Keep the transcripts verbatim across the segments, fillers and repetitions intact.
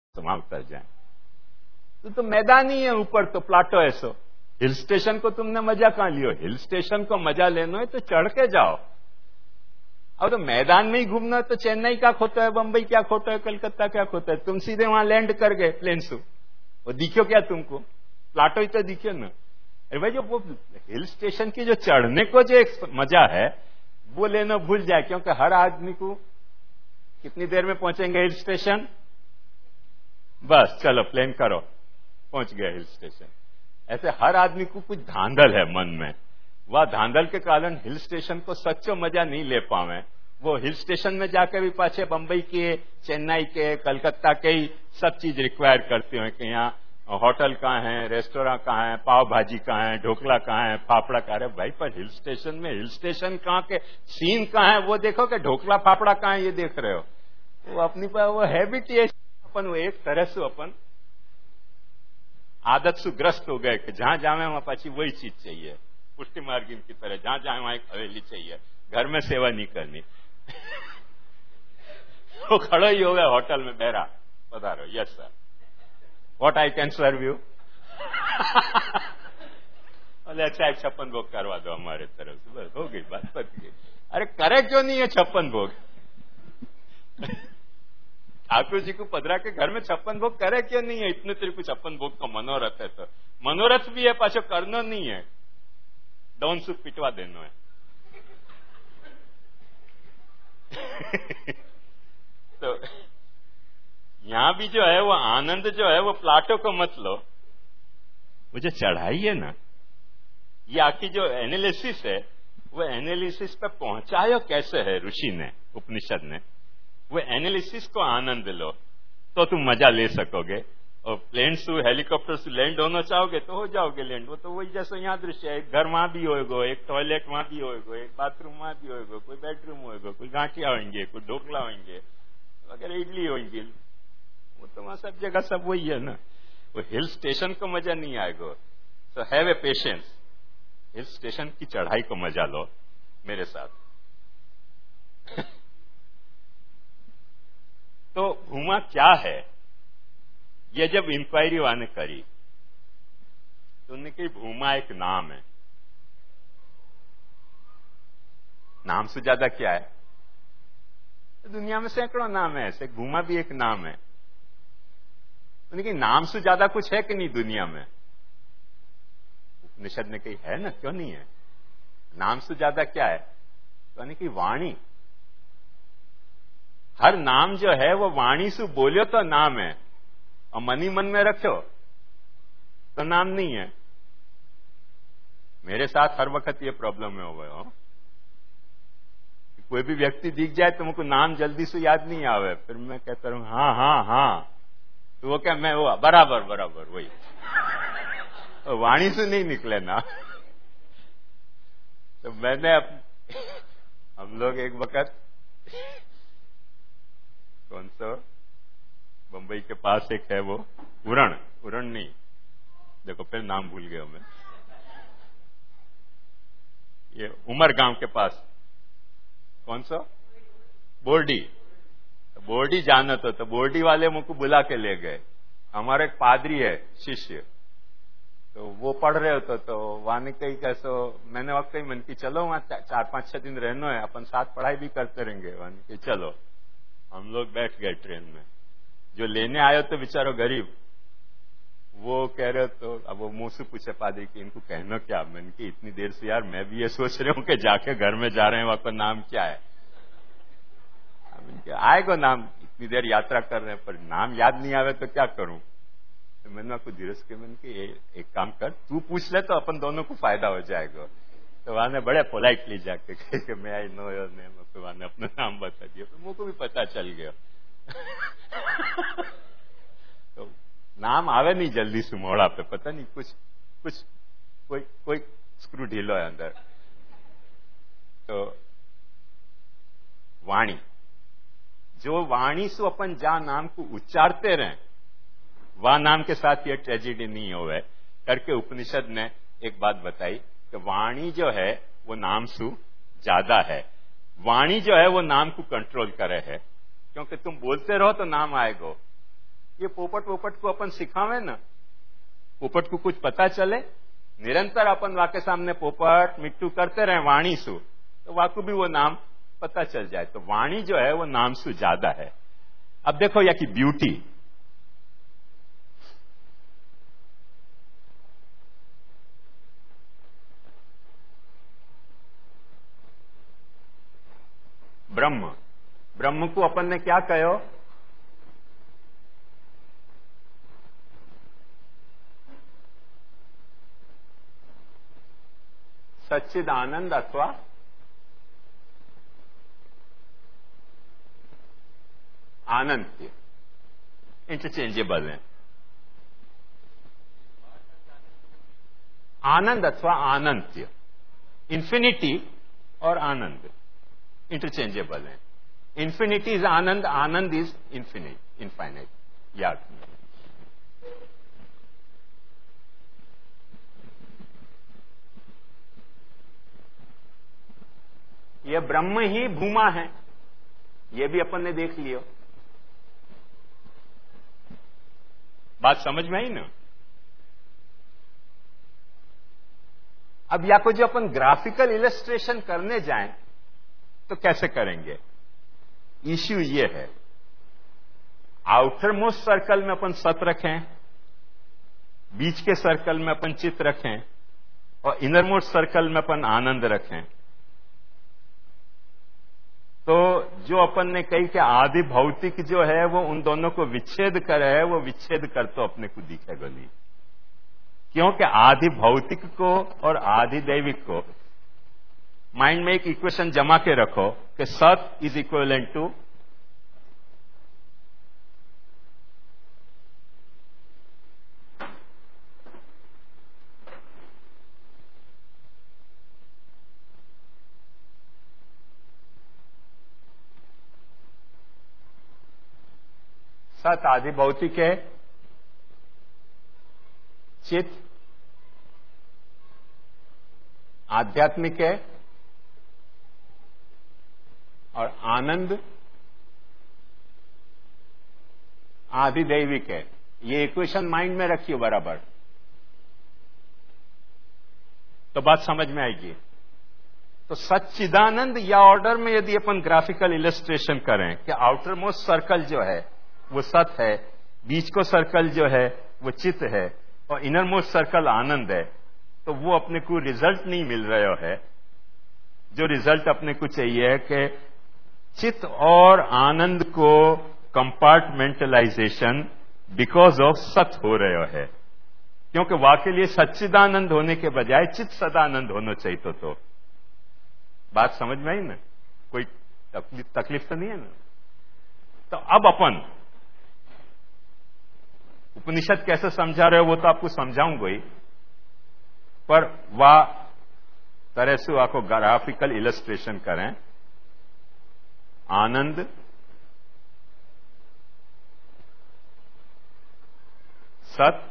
वहां उतर जाए। तो, तो मैदान ही है ऊपर, तो प्लाटो ऐसो। हिल स्टेशन को तुमने मजा कहां लियो? हिल स्टेशन को मजा लेना है तो चढ़ के जाओ। अब तो मैदान में ही घूमना है तो चेन्नई क्या खोता है, बंबई क्या खोता है, कलकत्ता क्या खोता है? तुम सीधे वहां लैंड कर गए प्लेन से, वो दिखो क्या तुमको? प्लाटो ही तो दिखे ना। अरे भाई, जो वो हिल स्टेशन की जो चढ़ने को जो एक मजा है वो लेना भूल जाए, क्योंकि हर आदमी को कितनी देर में पहुंचेंगे हिल स्टेशन? बस चलो प्लेन करो, पहुंच गए हिल स्टेशन। ऐसे हर आदमी को कुछ धांधल है मन में, वह धांधल के कारण हिल स्टेशन को सच्चो मजा नहीं ले पावे। वो हिल स्टेशन में जाकर भी पाछे बंबई के, चेन्नई के, कलकत्ता के ही सब चीज रिक्वायर करते हो कि यहाँ होटल कहाँ है, रेस्टोरेंट कहाँ है, पाव भाजी कहाँ है, ढोकला कहाँ है, फाफड़ा कहाँ है। भाई पर हिल स्टेशन में हिल स्टेशन कहाँ के सीन कहाँ है वो देखो, कि ढोकला फाफड़ा कहाँ है ये देख रहे हो। वो अपनी पर वो हैबिट ये अपन वो एक तरह से अपन आदत से ग्रस्त हो गए कि जहां जावे वहां पाची वही चीज चाहिए, पुष्टि मार्गिन की तरह जहां जाए वहां एक हवेली चाहिए, घर में सेवा नहीं करनी। वो खड़ो ही हो गया होटल में, बहरा पधारो, yes sir, what I can serve you. बोले अच्छा एक छप्पन भोग करवा दो हमारे तरफ से, बस हो गई बात, पत गई। अरे करे क्यों नहीं है छप्पन भोग? ठाकुर जी को पधरा के घर में छप्पन भोग करे क्यों नहीं है? इतने तेरे को छप्पन भोग का मनोरथ है, तो मनोरथ भी है पाछो करना नहीं है, डॉन सूप पिटवा देना है। तो यहां भी जो है वो आनंद जो है वो प्लाटो को मत लो, वो जो चढ़ाई है ना, ये आखिर जो एनालिसिस है वो एनालिसिस पे पहुंचायो कैसे है ऋषि ने, उपनिषद ने। वो एनालिसिस को आनंद लो तो तुम मजा ले सकोगे। और प्लेन से हेलीकॉप्टर से लैंड होना चाहोगे तो हो जाओगे लैंड। वो तो वही जैसे यहाँ दृश्य है, एक घर वहां भी होएगो, एक टॉयलेट वहां भी होएगो, एक बाथरूम वहां भी होएगो, कोई बेडरूम होएगो, कोई गांठिया होंगे, कोई ढोकला होंगे, वगैरह इडली होंगी। वो तो वहां सब जगह सब वही है ना। वो हिल स्टेशन को मजा नहीं आएगा। So have a patience, hill station की चढ़ाई को मजा लो मेरे साथ। तो भूमा क्या है, ये जब इंक्वायरी वाने करी तो उन्होंने कही भूमा एक नाम है। नाम से ज्यादा क्या है? तो दुनिया में सैकड़ों नाम है, ऐसे भूमा भी एक नाम है। उन्होंने कही नाम से ज्यादा कुछ है कि नहीं दुनिया में? उपनिषद ने कही है ना, क्यों नहीं है? नाम से ज्यादा क्या है? तो उन्होंने कही वाणी। हर नाम जो है वो वाणी से बोलियो तो नाम है, और मन ही मन में रखो तो नाम नहीं है। मेरे साथ हर वक्त ये प्रॉब्लम है हो, कोई भी व्यक्ति दिख जाए तो मुझको नाम जल्दी से याद नहीं आवे, फिर मैं कहता रहूं हाँ हाँ हाँ, तो वो क्या मैं वो बराबर बराबर वही, तो वाणी से नहीं निकले ना। तो मैंने अप, हम लोग एक वक्त कौन सा बंबई के पास एक है वो उरण, उरण नहीं, देखो फिर नाम भूल गया मैं, ये उमर गांव के पास कौन सा बोर्डी, तो बोर्डी जाना तो, तो बोर्डी वाले मुझको बुला के ले गए। हमारा एक पादरी है शिष्य, तो वो पढ़ रहे होते, तो वहां कहीं कैसो मैंने वक्त कही मन की चलो वहां चार पांच छह दिन रहना है, अपन साथ पढ़ाई भी करते रहेंगे। वहां की चलो, हम लोग बैठ गए ट्रेन में। जो लेने आयो तो बेचारो गरीब, वो कह रहे तो अब वो मुंह से पूछे पादरी कि इनको कहना क्या? मैंने की इतनी देर से यार मैं भी ये सोच रहा हूं कि जाके घर में जा रहे हैं, वहां पर नाम क्या है? आएगा नाम, इतनी देर यात्रा कर रहे हैं पर नाम याद नहीं आवे तो क्या करूं? तो मैंने आपको धीरज के मन की एक काम कर, तू पूछ ले तो अपन दोनों को फायदा हो जाएगा। तो वहां ने बड़े पोलाइटली जाके कहे कि मैं आई नो योर नेम, तो वहां ने अपना नाम बता दिया, तो मुझको भी पता चल गया। तो नाम आवे नहीं जल्दी से मोड़ा पे, पता नहीं कुछ कुछ कोई कोई स्क्रू ढीलो है अंदर। तो वाणी, जो वाणी से अपन जा नाम को उच्चारते रहे, वह नाम के साथ ये ट्रेजेडी नहीं होवे करके उपनिषद ने एक बात बताई कि वाणी जो है वो नाम से ज्यादा है। वाणी जो है वो नाम को कंट्रोल करे है, क्योंकि तुम बोलते रहो तो नाम आएगा। ये पोपट पोपट को अपन सिखावे ना, पोपट को कुछ पता चले, निरंतर अपन वाके सामने पोपट मिट्टू करते रहे वाणी सु, तो वाकू भी वो नाम पता चल जाए। तो वाणी जो है वो नाम से ज्यादा है। अब देखो या की ब्यूटी, ब्रह्म, ब्रह्म को अपन ने क्या कहो? सच्चिद आनंद अथवा आनंद, इंटरचेंजेबल है। आनंद अथवा आनंत्य, इंफिनिटी और आनंद इंटरचेंजेबल है। इंफिनिटी इज आनंद, आनंद इज इंफिनिट, इनफाइनाइट, याद। यह ब्रह्म ही भूमा है, यह भी अपन ने देख लियो। बात समझ में आई ना? अब या को जो अपन ग्राफिकल इलस्ट्रेशन करने जाएं तो कैसे करेंगे? इश्यू ये है, आउटर मोस्ट सर्कल में अपन सत रखें, बीच के सर्कल में अपन चित्त रखें, और इनर मोस्ट सर्कल में अपन आनंद रखें। तो जो अपन ने कही कि आदि भौतिक जो है वो उन दोनों को विच्छेद करे है, वो विच्छेद कर तो अपने को दिखेगा नहीं, क्योंकि आदि भौतिक को और आदि दैविक को माइंड में एक इक्वेशन जमा के रखो कि सत इज इक्विवेलेंट टू सत आदि भौतिक है, चित आध्यात्मिक है, और आनंद आधिदैविक है। ये इक्वेशन माइंड में रखिए बराबर, तो बात समझ में आएगी। तो सच्चिदानंद या ऑर्डर में यदि अपन ग्राफिकल इलस्ट्रेशन करें कि आउटर मोस्ट सर्कल जो है वो सत है, बीच को सर्कल जो है वो चित्त है, और इनर मोस्ट सर्कल आनंद है, तो वो अपने को रिजल्ट नहीं मिल रहा है। जो रिजल्ट अपने को चाहिए है कि चित्त और आनंद को कंपार्टमेंटलाइजेशन बिकॉज ऑफ सत हो रहा है, क्योंकि वाकई लिए सच्चिदानंद होने के बजाय चित्त सदानंद होना चाहिए। तो, तो बात समझ में आई ना? कोई तकलीफ तकलीफ तो नहीं है ना? तो अब अपन उपनिषद कैसे समझा रहे हो वो तो आपको समझाऊंगा ही, पर वह तरह से आपको ग्राफिकल इलस्ट्रेशन करें। आनंद सत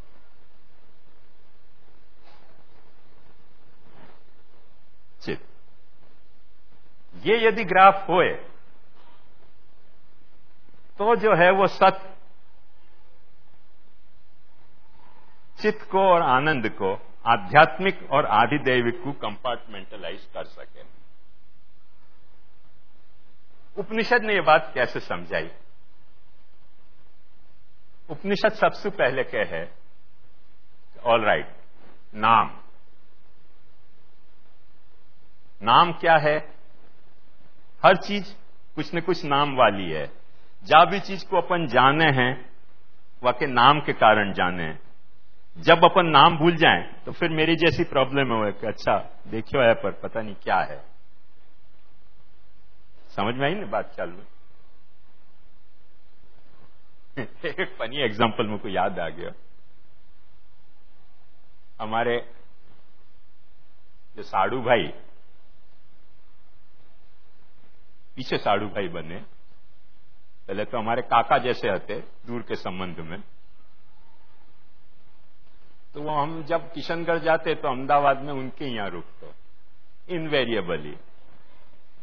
चित, ये यदि ग्राफ होए तो जो है वो सत चित्त को और आनंद को, आध्यात्मिक और आधिदैविक को कंपार्टमेंटलाइज कर सके। उपनिषद ने यह बात कैसे समझाई? उपनिषद सबसे पहले क्या है? ऑल राइट, नाम। नाम क्या है? हर चीज कुछ न कुछ नाम वाली है। जहां भी चीज को अपन जाने हैं वह के नाम के कारण जाने हैं। जब अपन नाम भूल जाएं तो फिर मेरी जैसी प्रॉब्लम है कि अच्छा देखियो है पर पता नहीं क्या है। समझ में आई ना बात? चालू एक फनी एग्जांपल मुझको याद आ गया। हमारे जो साड़ू भाई, पीछे साड़ू भाई बने, पहले तो हमारे काका जैसे हते दूर के संबंध में। तो वो हम जब किशनगढ़ जाते तो अहमदाबाद में उनके यहां रुकते इनवेरिएबली।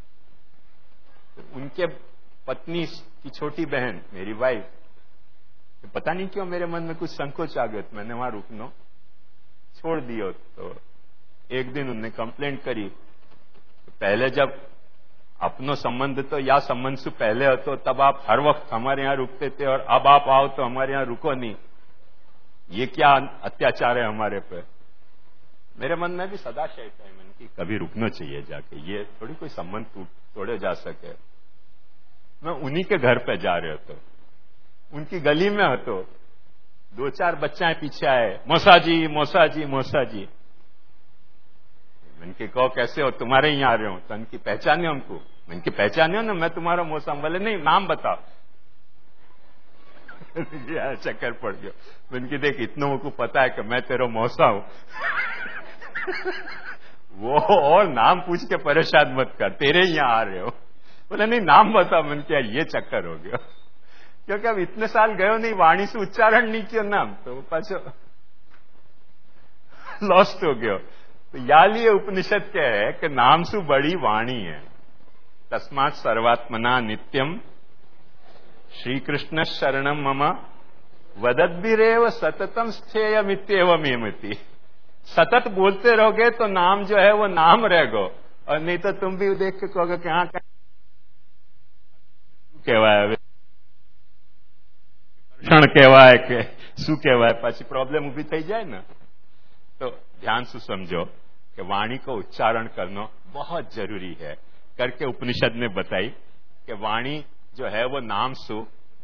तो उनके पत्नी की छोटी बहन मेरी वाइफ तो पता नहीं क्यों मेरे मन में कुछ संकोच आ गया, तो मैंने वहां रुकनो छोड़ दियो। तो एक दिन उनने कंप्लेंट करी, तो पहले जब अपनो संबंध तो या संबंध से पहले हो तो तब आप हर वक्त हमारे यहां रुकते थे, और अब आप आओ तो हमारे यहां रुको नहीं, ये क्या अत्याचार है हमारे पे। मेरे मन में भी सदा शयता है मन की कभी रुकना चाहिए जाके, ये थोड़ी कोई संबंध टूट तोड़े जा सके। मैं उन्हीं के घर पे जा रहे हो तो उनकी गली में हो तो दो चार बच्चे पीछे आए, मौसा जी मौसा जी मौसा जी। इनके कहो कैसे हो, तुम्हारे यहाँ आ रहे हो, तो इनकी पहचाने हमको, इनकी पहचाने हो ना, मैं तुम्हारा मौसा। बोले नहीं नाम बताओ। चक्कर पड़ गया। इनकी देख इतनों को पता है कि मैं तेरा मौसा हूं। वो और नाम पूछ के परेशान मत कर, तेरे यहाँ आ रहे हो। बोले नहीं नाम बताओ। मैंने क्या ये चक्कर हो गया, क्योंकि अब इतने साल गयो नहीं, वाणी से उच्चारण नहीं किया नाम, तो पाछो लॉस्ट हो गयो। तो याली उपनिषद क्या है कि नाम सु बड़ी वाणी है, तस्मात् सर्वात्मना नित्यम श्री कृष्ण शरणम मम वदद्भिरेव सततम स्थेयमित्येवमेति। सतत बोलते रहोगे तो नाम जो है वो नाम रहेगो, और नहीं तो तुम भी देख के कहोगे कि हाँ कहेवाय क्षण कहेवाय के शू कहेवाय, पाછી प्रॉब्लम उभी થઈ જાય ને। तो ध्यान से समझो कि वाणी को उच्चारण करना बहुत जरूरी है, करके उपनिषद ने बताई कि वाणी जो है वो नाम से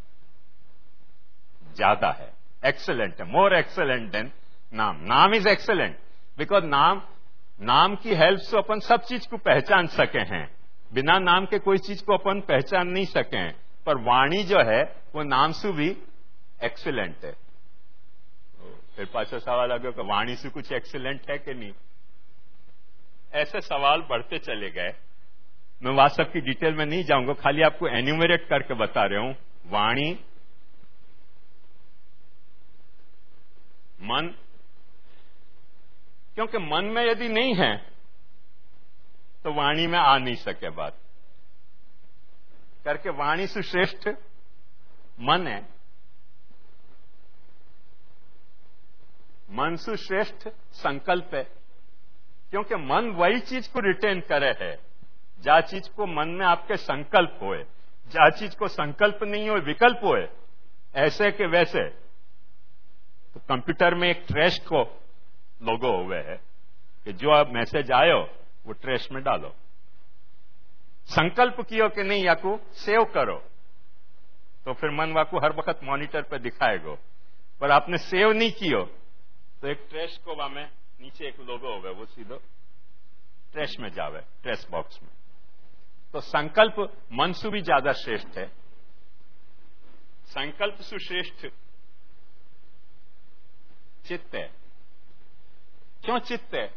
ज्यादा है, एक्सेलेंट है, मोर एक्सेलेंट देन नाम। नाम इज एक्सेलेंट बिकॉज नाम नाम की हेल्प से अपन सब चीज को पहचान सके हैं, बिना नाम के कोई चीज को अपन पहचान नहीं सके हैं। पर वाणी जो है वो नाम से भी एक्सेलेंट है। तो फिर पाछा सवाल आ गया कि वाणी से कुछ एक्सेलेंट है कि नहीं। ऐसे सवाल बढ़ते चले गए। मैं वास्तव की डिटेल में नहीं जाऊंगा, खाली आपको एन्यूमरेट करके बता रहा हूं। वाणी, मन, क्योंकि मन में यदि नहीं है तो वाणी में आ नहीं सके बात, करके वाणी से श्रेष्ठ मन है, मन से श्रेष्ठ संकल्प है। क्योंकि मन वही चीज को रिटेन करे है जा चीज को मन में आपके संकल्प होए, जा चीज को संकल्प नहीं हो विकल्प होए, ऐसे के वैसे। तो कंप्यूटर में एक ट्रैश को लोगो हुए है कि जो अब मैसेज आयो वो ट्रैश में डालो। संकल्प कियो कि नहीं या को सेव करो, तो फिर मन वाकू हर वक्त मॉनिटर पर दिखाएगो। पर आपने सेव नहीं कियो तो एक ट्रैश को वहां में नीचे एक लोगो हुए, वो सीधो ट्रैश में जावे, ट्रैश बॉक्स में। तो संकल्प मन से भी ज्यादा श्रेष्ठ है। संकल्प से श्रेष्ठ चित्त है। क्यों चित्त है?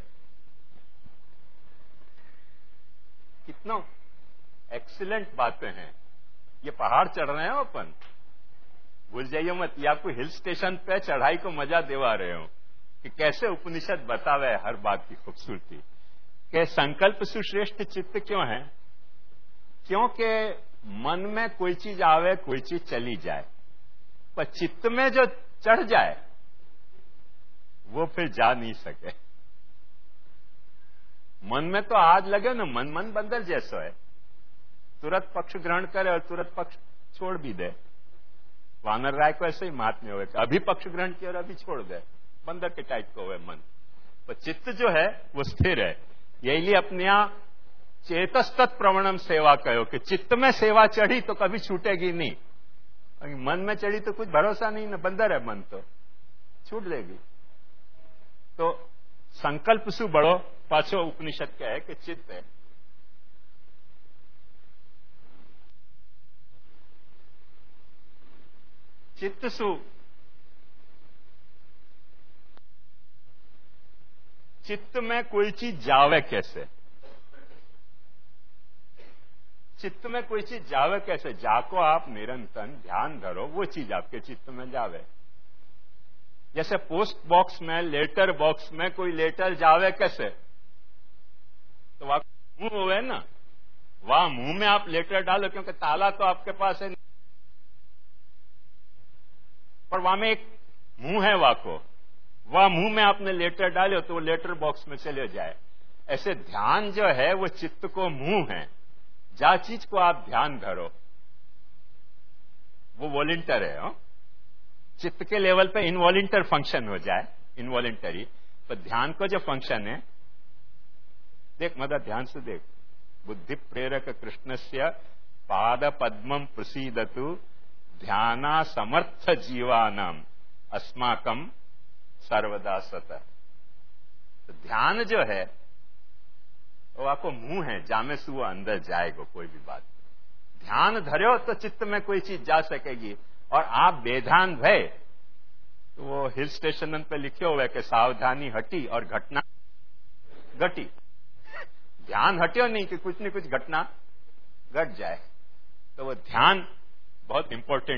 कितना एक्सीलेंट बातें हैं। ये पहाड़ चढ़ रहे हो अपन, भूल जाइए मत, ये आपको हिल स्टेशन पे चढ़ाई को मजा दिवा रहे हो कि कैसे उपनिषद बतावे हर बात की खूबसूरती। कि संकल्प से श्रेष्ठ चित्त क्यों है? क्योंकि मन में कोई चीज आवे, कोई चीज चली जाए, पर चित्त में जो चढ़ जाए वो फिर जा नहीं सके। मन में तो आज लगे ना, मन मन बंदर जैसा है, तुरंत पक्ष ग्रहण करे और तुरंत पक्ष छोड़ भी दे। वानर राय को ऐसे ही महात्म्य हुए कि अभी पक्ष ग्रहण किया और अभी छोड़ दे, बंदर के टाइप को हुए मन। पर चित्त जो है वो स्थिर है। यही लिए अपने यहां चेतस्तत् प्रवणम सेवा कहो कि चित्त में सेवा चढ़ी तो कभी छूटेगी नहीं। मन में चढ़ी तो कुछ भरोसा नहीं ना, बंदर है मन, तो छूट लेगी। तो संकल्प सु बड़ो पाछो उपनिषद क्या है कि चित्त है। चित्त सु चित्त में कोई चीज जावे कैसे? चित्त में कोई चीज जावे कैसे? जाको आप निरंतर ध्यान धरो, वो चीज आपके चित्त में जावे। जैसे पोस्ट बॉक्स में, लेटर बॉक्स में कोई लेटर जावे कैसे? तो वहां मुंह हुए ना, वहां मुंह में आप लेटर डालो, क्योंकि ताला तो आपके पास है। वहां में एक मुंह है वाको, वह मुंह में आपने लेटर डालो तो वो लेटर बॉक्स में चले जाए। ऐसे ध्यान जो है वो चित्त को मुंह है, जा चीज को आप ध्यान धरो वो वॉलंटियर है। हो? चित्त के लेवल पे इनवॉलंटियर फंक्शन हो जाए, इनवॉलंटरी, पर ध्यान को जो फंक्शन है, देख मदद ध्यान से देख, बुद्धि प्रेरक कृष्णस्य पाद पद्मम प्रसीदतु ध्याना समर्थ जीवानाम अस्माकम सर्वदा सत। तो ध्यान जो है वो आपको मुंह है, जामे से वो अंदर जाएगा कोई भी बात। ध्यान धरो तो चित्त में कोई चीज जा सकेगी, और आप बेध्यान भय तो वो हिल स्टेशन पे लिखे हुए कि सावधानी हटी और घटना घटी। ध्यान हटियो नहीं कि कुछ न कुछ घटना घट जाए। तो वो ध्यान बहुत इंपॉर्टेंट